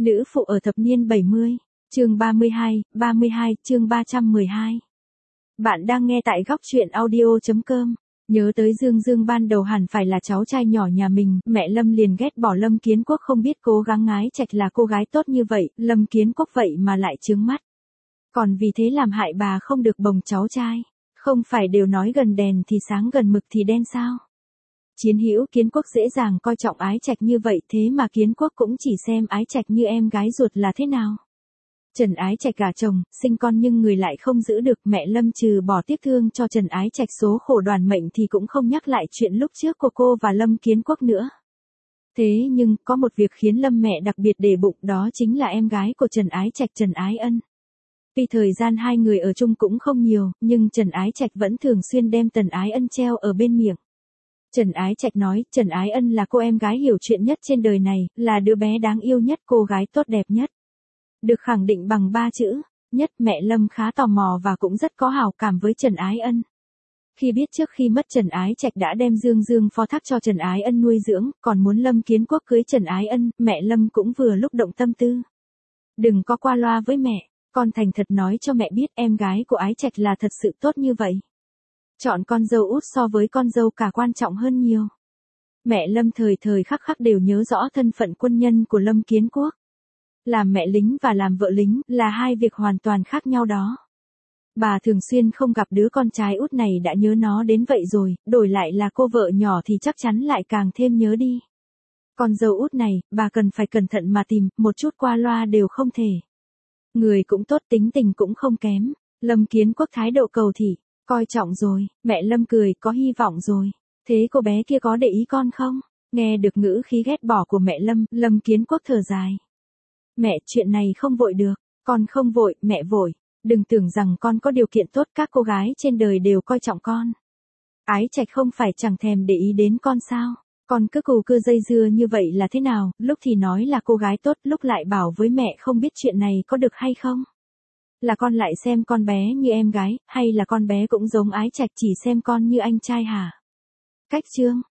Nữ phụ ở thập niên 70, chương 32, chương 312. Bạn đang nghe tại góc truyện audio.com. Nhớ tới Dương Dương ban đầu hẳn phải là cháu trai nhỏ nhà mình, mẹ Lâm liền ghét bỏ Lâm Kiến Quốc không biết cố gắng Ái Trạch là cô gái tốt như vậy, Lâm Kiến Quốc vậy mà lại chướng mắt. Còn vì thế làm hại bà không được bồng cháu trai. Không phải đều nói gần đèn thì sáng gần mực thì đen sao? Chiến hữu Kiến Quốc dễ dàng coi trọng Ái Trạch như vậy, thế mà Kiến Quốc cũng chỉ xem Ái Trạch như em gái ruột là thế nào. Trần Ái Trạch gả chồng, sinh con nhưng người lại không giữ được, mẹ Lâm trừ bỏ tiếc thương cho Trần Ái Trạch số khổ đoàn mệnh thì cũng không nhắc lại chuyện lúc trước của cô và Lâm Kiến Quốc nữa. Thế nhưng, có một việc khiến Lâm mẹ đặc biệt để bụng, đó chính là em gái của Trần Ái Trạch, Trần Ái Ân. Vì thời gian hai người ở chung cũng không nhiều, nhưng Trần Ái Trạch vẫn thường xuyên đem Trần Ái Ân treo ở bên miệng. Trần Ái Trạch nói, Trần Ái Ân là cô em gái hiểu chuyện nhất trên đời này, là đứa bé đáng yêu nhất, cô gái tốt đẹp nhất. Được khẳng định bằng 3 chữ, nhất. Mẹ Lâm khá tò mò và cũng rất có hảo cảm với Trần Ái Ân. Khi biết trước khi mất Trần Ái Trạch đã đem Dương Dương phó thác cho Trần Ái Ân nuôi dưỡng, còn muốn Lâm Kiến Quốc cưới Trần Ái Ân, mẹ Lâm cũng vừa lúc động tâm tư. Đừng có qua loa với mẹ, con thành thật nói cho mẹ biết em gái của Ái Trạch là thật sự tốt như vậy. Chọn con dâu út so với con dâu cả quan trọng hơn nhiều. Mẹ Lâm thời thời khắc khắc đều nhớ rõ thân phận quân nhân của Lâm Kiến Quốc. Làm mẹ lính và làm vợ lính là hai việc hoàn toàn khác nhau đó. Bà thường xuyên không gặp đứa con trai út này đã nhớ nó đến vậy rồi, đổi lại là cô vợ nhỏ thì chắc chắn lại càng thêm nhớ đi. Con dâu út này, bà cần phải cẩn thận mà tìm, một chút qua loa đều không thể. Người cũng tốt, tính tình cũng không kém. Lâm Kiến Quốc thái độ cầu thị, coi trọng rồi. Mẹ Lâm cười, có hy vọng rồi. Thế cô bé kia có để ý con không? Nghe được ngữ khí ghét bỏ của mẹ Lâm, Lâm Kiến Quốc thở dài. Mẹ, chuyện này không vội được. Con không vội, mẹ vội. Đừng tưởng rằng con có điều kiện tốt, các cô gái trên đời đều coi trọng con. Ái Trạch không phải chẳng thèm để ý đến con sao? Con cứ cù cưa dây dưa như vậy là thế nào? Lúc thì nói là cô gái tốt, lúc lại bảo với mẹ không biết chuyện này có được hay không? Là con lại xem con bé như em gái, hay là con bé cũng giống Ái Trạch chỉ xem con như anh trai hả? Cách chương,